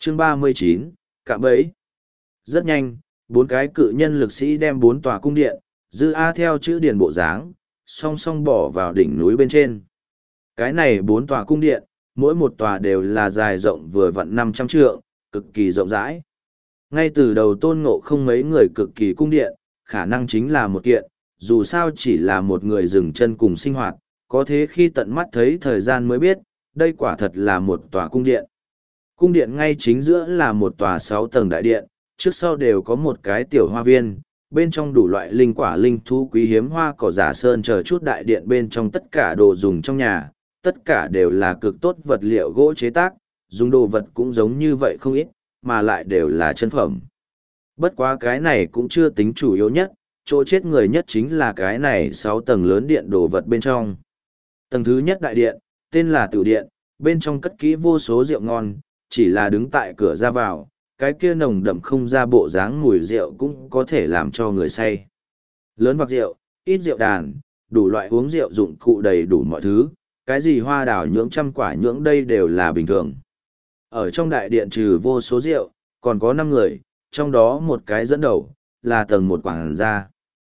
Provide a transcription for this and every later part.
Chương 39, cạm bẫy. Rất nhanh, 4 cái cự nhân lực sĩ đem 4 tòa cung điện, dư A theo chữ điền bộ dáng, song song bỏ vào đỉnh núi bên trên. Cái này 4 tòa cung điện, mỗi một tòa đều là dài rộng vừa vặn 500 trượng, cực kỳ rộng rãi. Ngay từ đầu Tôn Ngộ không mấy người cực kỳ cung điện, khả năng chính là một kiện, dù sao chỉ là một người dừng chân cùng sinh hoạt, có thế khi tận mắt thấy thời gian mới biết, đây quả thật là một tòa cung điện. Cung điện ngay chính giữa là một tòa 6 tầng đại điện, trước sau đều có một cái tiểu hoa viên, bên trong đủ loại linh quả linh thú quý hiếm hoa cỏ giả sơn chờ chút. Đại điện bên trong tất cả đồ dùng trong nhà, tất cả đều là cực tốt vật liệu gỗ chế tác, dùng đồ vật cũng giống như vậy không ít, mà lại đều là chân phẩm. Bất quá cái này cũng chưa tính chủ yếu nhất, chỗ chết người nhất chính là cái này 6 tầng lớn điện đồ vật bên trong. Tầng thứ nhất đại điện, tên là Tửu Điện, bên trong cất kỹ vô số rượu ngon, chỉ là đứng tại cửa ra vào, cái kia nồng đậm không ra bộ dáng mùi rượu cũng có thể làm cho người say. Lớn vạc rượu, ít rượu đàn, đủ loại uống rượu dụng cụ đầy đủ mọi thứ, cái gì hoa đào nhưỡng trăm quả nhưỡng đây đều là bình thường. Ở trong đại điện trừ vô số rượu, còn có 5 người, trong đó một cái dẫn đầu, là tầng 1 quảng gia.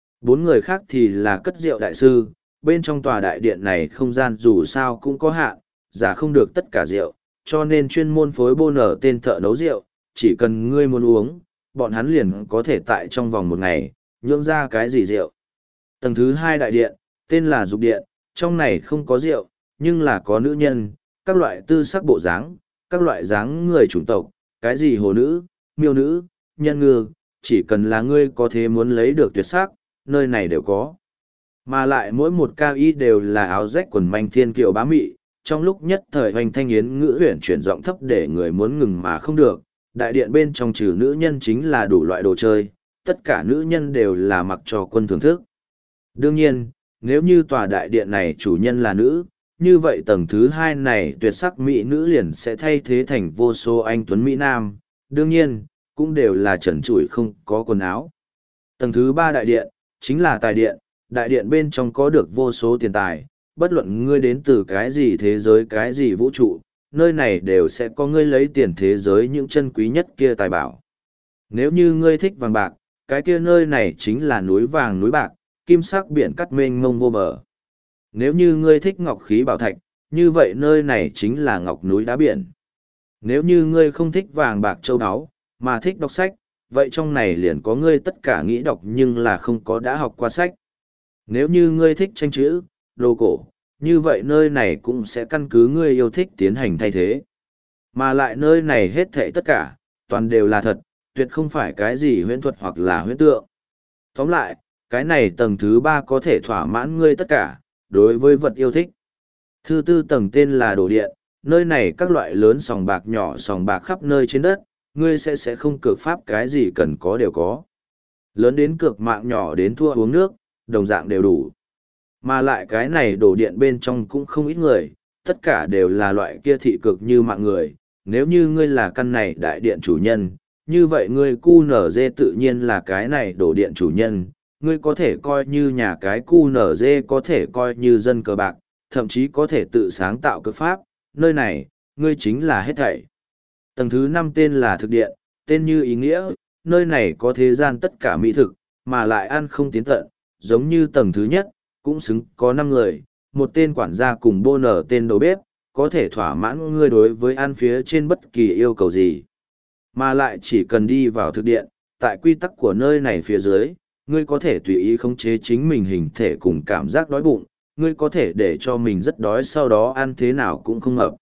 4 người khác thì là cất rượu đại sư, bên trong tòa đại điện này không gian dù sao cũng có hạn, giả không được tất cả rượu, cho nên chuyên môn phối bô nở tên thợ nấu rượu, chỉ cần ngươi muốn uống, bọn hắn liền có thể tại trong vòng 1 ngày, nhưỡng ra cái gì rượu. Tầng thứ 2 đại điện, tên là Dục Điện, trong này không có rượu, nhưng là có nữ nhân, các loại tư sắc bộ dáng, các loại dáng người chủng tộc, cái gì hồ nữ, miêu nữ, nhân ngư, chỉ cần là ngươi có thể muốn lấy được tuyệt sắc, nơi này đều có. Mà lại mỗi một cao y đều là áo rách quần manh thiên kiều bá mị, trong lúc nhất thời hoành thanh yến ngữ huyển chuyển giọng thấp để người muốn ngừng mà không được. Đại điện bên trong trừ nữ nhân chính là đủ loại đồ chơi, tất cả nữ nhân đều là mặc cho quân thưởng thức. Đương nhiên, nếu như tòa đại điện này chủ nhân là nữ, như vậy tầng thứ 2 này tuyệt sắc mỹ nữ liền sẽ thay thế thành vô số anh tuấn mỹ nam, đương nhiên, cũng đều là trần trụi không có quần áo. Tầng thứ 3 đại điện, chính là tài điện, đại điện bên trong có được vô số tiền tài, bất luận ngươi đến từ cái gì thế giới cái gì vũ trụ, nơi này đều sẽ có ngươi lấy tiền thế giới những chân quý nhất kia tài bảo. Nếu như ngươi thích vàng bạc, cái kia nơi này chính là núi vàng núi bạc, kim sắc biển cắt mênh mông vô bờ. Nếu như ngươi thích ngọc khí bảo thạch, như vậy nơi này chính là ngọc núi đá biển. Nếu như ngươi không thích vàng bạc châu áo, mà thích đọc sách, vậy trong này liền có ngươi tất cả nghĩ đọc nhưng là không có đã học qua sách. Nếu như ngươi thích tranh chữ, đồ cổ, như vậy nơi này cũng sẽ căn cứ ngươi yêu thích tiến hành thay thế. Mà lại nơi này hết thảy tất cả, toàn đều là thật, tuyệt không phải cái gì huyễn thuật hoặc là huyễn tượng. Tóm lại, cái này tầng thứ 3 có thể thỏa mãn ngươi tất cả, đối với vật yêu thích. Thứ 4 tầng tên là Đồ Điện, nơi này các loại lớn sòng bạc nhỏ sòng bạc khắp nơi trên đất, ngươi sẽ không cược pháp cái gì cần có đều có. Lớn đến cược mạng nhỏ đến thua uống nước, đồng dạng đều đủ. Mà lại cái này Đồ Điện bên trong cũng không ít người, tất cả đều là loại kia thị cực như mạng người. Nếu như ngươi là căn này đại điện chủ nhân, như vậy ngươi QNZ tự nhiên là cái này Đồ Điện chủ nhân. Ngươi có thể coi như nhà cái QNZ, có thể coi như dân cờ bạc, thậm chí có thể tự sáng tạo cực pháp, nơi này, ngươi chính là hết thảy. Tầng thứ 5 tên là Thực Điện, tên như ý nghĩa, nơi này có thế gian tất cả mỹ thực, mà lại ăn không tiến tận, giống như tầng thứ nhất, cũng xứng có 5 người, một tên quản gia cùng bô nở tên đầu bếp, có thể thỏa mãn ngươi đối với ăn phía trên bất kỳ yêu cầu gì. Mà lại chỉ cần đi vào thực điện, tại quy tắc của nơi này phía dưới, ngươi có thể tùy ý khống chế chính mình hình thể cùng cảm giác đói bụng, ngươi có thể để cho mình rất đói sau đó ăn thế nào cũng không mập.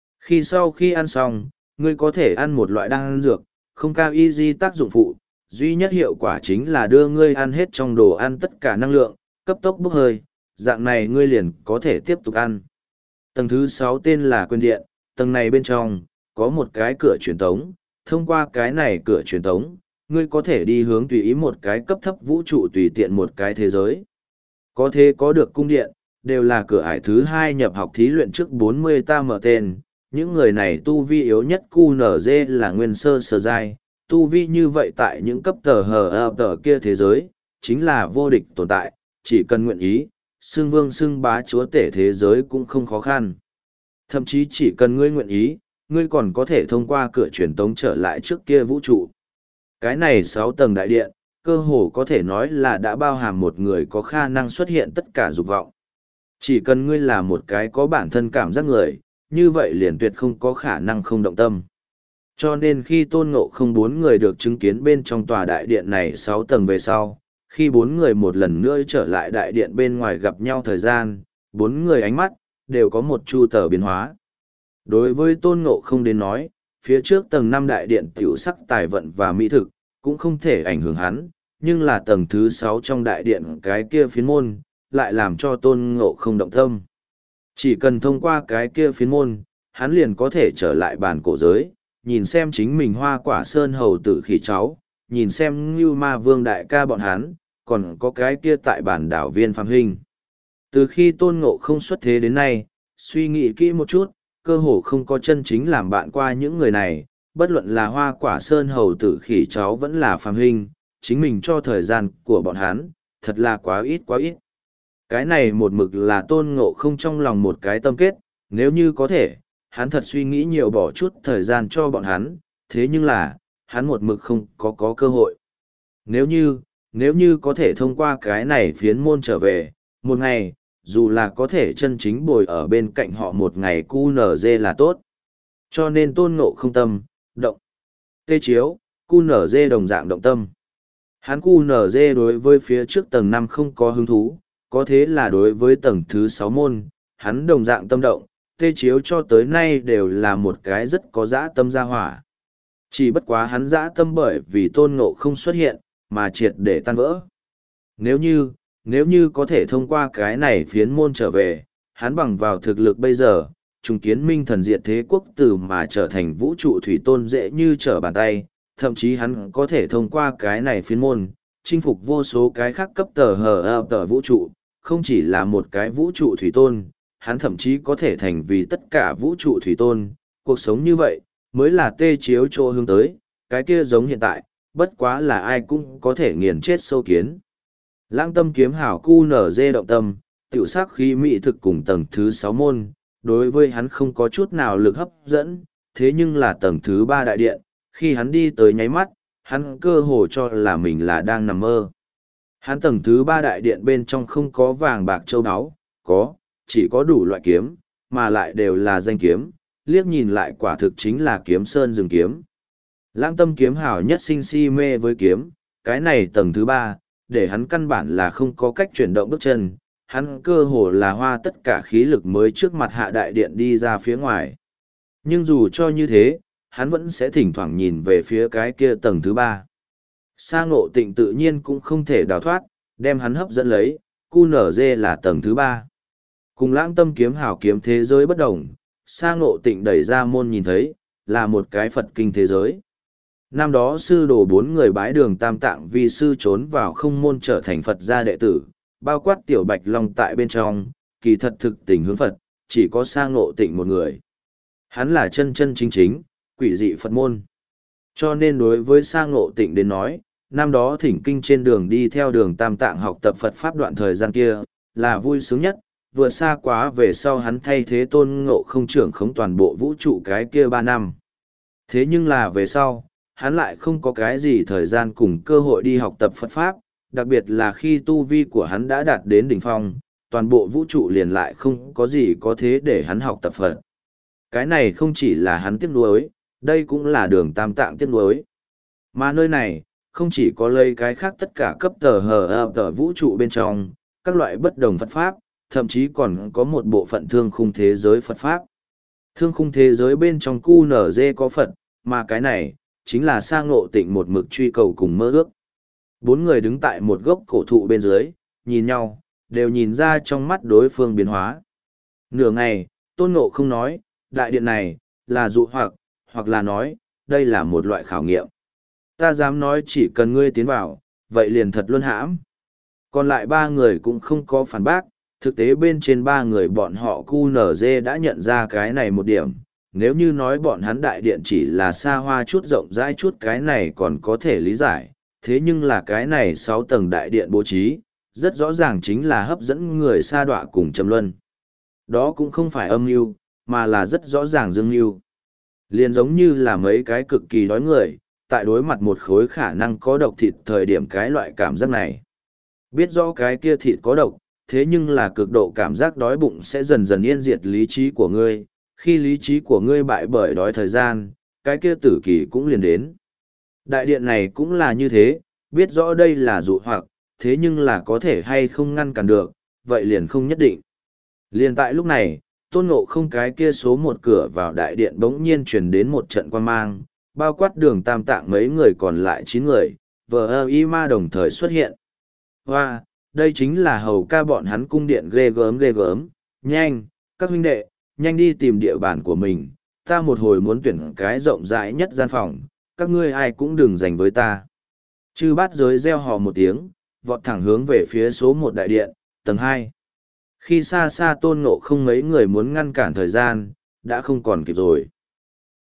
Sau khi ăn xong, ngươi có thể ăn một loại đan dược, không cao easy tác dụng phụ, duy nhất hiệu quả chính là đưa ngươi ăn hết trong đồ ăn tất cả năng lượng, cấp tốc bốc hơi, dạng này ngươi liền có thể tiếp tục ăn. Tầng thứ 6 tên là Quyền Điện, tầng này bên trong, có một cái cửa truyền tống, thông qua cái này cửa truyền tống, ngươi có thể đi hướng tùy ý một cái cấp thấp vũ trụ tùy tiện một cái thế giới. Có thể có được cung điện, đều là cửa ải thứ 2 nhập học thí luyện trước 40 ta mở tên, những người này tu vi yếu nhất QNZ là nguyên sơ sơ giai, tu vi như vậy tại những cấp tờ kia thế giới, chính là vô địch tồn tại, chỉ cần nguyện ý, xưng vương xưng bá chúa tể thế giới cũng không khó khăn. Thậm chí chỉ cần ngươi nguyện ý, ngươi còn có thể thông qua cửa truyền tống trở lại trước kia vũ trụ. Cái này 6 tầng đại điện, cơ hồ có thể nói là đã bao hàm một người có khả năng xuất hiện tất cả dục vọng. Chỉ cần ngươi là một cái có bản thân cảm giác người, như vậy liền tuyệt không có khả năng không động tâm. Cho nên khi Tôn Ngộ Không 4 người được chứng kiến bên trong tòa đại điện này 6 tầng về sau, khi 4 người một lần nữa trở lại đại điện bên ngoài gặp nhau thời gian, 4 người ánh mắt, đều có một chu tờ biến hóa. Đối với Tôn Ngộ Không đến nói, phía trước tầng 5 đại điện tiểu sắc tài vận và mỹ thực, cũng không thể ảnh hưởng hắn, nhưng là tầng thứ 6 trong đại điện cái kia phiến môn, lại làm cho Tôn Ngộ Không động tâm. Chỉ cần thông qua cái kia phiến môn, hắn liền có thể trở lại bản cổ giới, nhìn xem chính mình Hoa Quả Sơn hầu tử khỉ cháu, nhìn xem Ngưu Ma Vương đại ca bọn hắn, còn có cái kia tại bản đảo Viên Phạm Hình. Từ khi Tôn Ngộ Không xuất thế đến nay, suy nghĩ kỹ một chút, cơ hồ không có chân chính làm bạn qua những người này, bất luận là Hoa Quả Sơn hầu tử khỉ cháu vẫn là Phạm Hình, chính mình cho thời gian của bọn hắn, thật là quá ít quá ít. Cái này một mực là Tôn Ngộ Không trong lòng một cái tâm kết, nếu như có thể, hắn thật suy nghĩ nhiều bỏ chút thời gian cho bọn hắn, thế nhưng là, hắn một mực không có cơ hội. Nếu như có thể thông qua cái này phiến môn trở về, một ngày, dù là có thể chân chính bồi ở bên cạnh họ một ngày QNZ là tốt. Cho nên Tôn Ngộ Không tâm, động. Tê chiếu, QNZ đồng dạng động tâm. Hắn QNZ đối với phía trước tầng 5 không có hứng thú, có thế là đối với tầng thứ 6 môn, hắn đồng dạng tâm động, tê chiếu cho tới nay đều là một cái rất có dã tâm gia hỏa. Chỉ bất quá hắn dã tâm bởi vì Tôn Ngộ Không xuất hiện, mà triệt để tan vỡ. Nếu như có thể thông qua cái này phiến môn trở về, hắn bằng vào thực lực bây giờ, trùng kiến minh thần diệt thế quốc tử mà trở thành vũ trụ thủy tôn dễ như trở bàn tay, thậm chí hắn có thể thông qua cái này phiến môn, chinh phục vô số cái khác cấp tờ vũ trụ, không chỉ là một cái vũ trụ thủy tôn, hắn thậm chí có thể thành vì tất cả vũ trụ thủy tôn, cuộc sống như vậy, mới là tê chiếu chỗ hướng tới, cái kia giống hiện tại, bất quá là ai cũng có thể nghiền chết sâu kiến. Lãng tâm kiếm hảo QNZ động tâm, tiểu sắc khí mỹ thực cùng tầng thứ 6 môn, đối với hắn không có chút nào lực hấp dẫn, thế nhưng là tầng thứ 3 đại điện, khi hắn đi tới nháy mắt, hắn cơ hồ cho là mình là đang nằm mơ. Hắn tầng thứ 3 đại điện bên trong không có vàng bạc châu áo, chỉ có đủ loại kiếm, mà lại đều là danh kiếm, liếc nhìn lại quả thực chính là kiếm sơn rừng kiếm. Lãng tâm kiếm hảo nhất sinh si mê với kiếm, cái này tầng thứ 3, để hắn căn bản là không có cách chuyển động bước chân, hắn cơ hồ là hoa tất cả khí lực mới trước mặt hạ đại điện đi ra phía ngoài. Nhưng dù cho như thế, hắn vẫn sẽ thỉnh thoảng nhìn về phía cái kia tầng thứ 3. Sa Ngộ Tịnh tự nhiên cũng không thể đào thoát, đem hắn hấp dẫn lấy, QNZ là tầng thứ 3. Cùng lãng tâm kiếm hảo kiếm thế giới bất đồng, Sa Ngộ Tịnh đẩy ra môn nhìn thấy, là một cái Phật kinh thế giới. Năm đó sư đồ 4 người bái đường Tam Tạng vi sư trốn vào không môn trở thành Phật gia đệ tử, bao quát Tiểu Bạch Long tại bên trong, kỳ thật thực tình hướng Phật, chỉ có Sa Ngộ Tịnh một người. Hắn là chân chân chính chính, quỷ dị Phật môn. Cho nên đối với Sa Ngộ Tịnh đến nói, năm đó thỉnh kinh trên đường đi theo đường Tam Tạng học tập Phật Pháp đoạn thời gian kia, là vui sướng nhất, vừa xa quá về sau hắn thay thế Tôn Ngộ Không trưởng khống toàn bộ vũ trụ cái kia 3 năm. Thế nhưng là về sau, hắn lại không có cái gì thời gian cùng cơ hội đi học tập Phật Pháp, đặc biệt là khi tu vi của hắn đã đạt đến đỉnh phong, toàn bộ vũ trụ liền lại không có gì có thế để hắn học tập Phật. Cái này không chỉ là hắn tiếc nuối, đây cũng là đường Tam Tạng tiếc nuối. Mà nơi này, không chỉ có lấy cái khác tất cả cấp tờ vũ trụ bên trong, các loại bất đồng Phật Pháp, thậm chí còn có một bộ phận thương khung thế giới Phật Pháp. Thương khung thế giới bên trong QNZ có Phật, mà cái này, chính là Sa Ngộ Tịnh một mực truy cầu cùng mơ ước. 4 người đứng tại một gốc cổ thụ bên dưới, nhìn nhau, đều nhìn ra trong mắt đối phương biến hóa. Nửa ngày, Tôn Ngộ Không nói, đại điện này, là dụ hoặc là nói, đây là một loại khảo nghiệm. Ta dám nói chỉ cần ngươi tiến vào, vậy liền thật luôn hãm. Còn lại 3 người cũng không có phản bác, thực tế bên trên 3 người bọn họ QNZ đã nhận ra cái này một điểm. Nếu như nói bọn hắn đại điện chỉ là xa hoa chút rộng rãi chút cái này còn có thể lý giải, thế nhưng là cái này 6 tầng đại điện bố trí, rất rõ ràng chính là hấp dẫn người sa đọa cùng trầm luân. Đó cũng không phải âm mưu, mà là rất rõ ràng dương mưu. Liền giống như là mấy cái cực kỳ đói người, tại đối mặt một khối khả năng có độc thịt thời điểm cái loại cảm giác này. Biết rõ cái kia thịt có độc, thế nhưng là cực độ cảm giác đói bụng sẽ dần dần yên diệt lý trí của ngươi, khi lý trí của ngươi bại bởi đói thời gian, cái kia tử kỳ cũng liền đến. Đại điện này cũng là như thế, biết rõ đây là dụ hoặc, thế nhưng là có thể hay không ngăn cản được, vậy liền không nhất định. Liền tại lúc này, tôn ngộ không cái kia số một cửa vào đại điện bỗng nhiên truyền đến một trận quan mang, bao quát đường tam tạng mấy người còn lại 9 người, vờ ơ y ma đồng thời xuất hiện. Hoa, đây chính là hầu ca bọn hắn cung điện ghê gớm, nhanh, các huynh đệ, nhanh đi tìm địa bàn của mình, ta một hồi muốn tuyển cái rộng rãi nhất gian phòng, các ngươi ai cũng đừng giành với ta. Chư bát giới reo hò một tiếng, vọt thẳng hướng về phía số một đại điện, tầng 2. Khi xa xa tôn ngộ không mấy người muốn ngăn cản thời gian, đã không còn kịp rồi.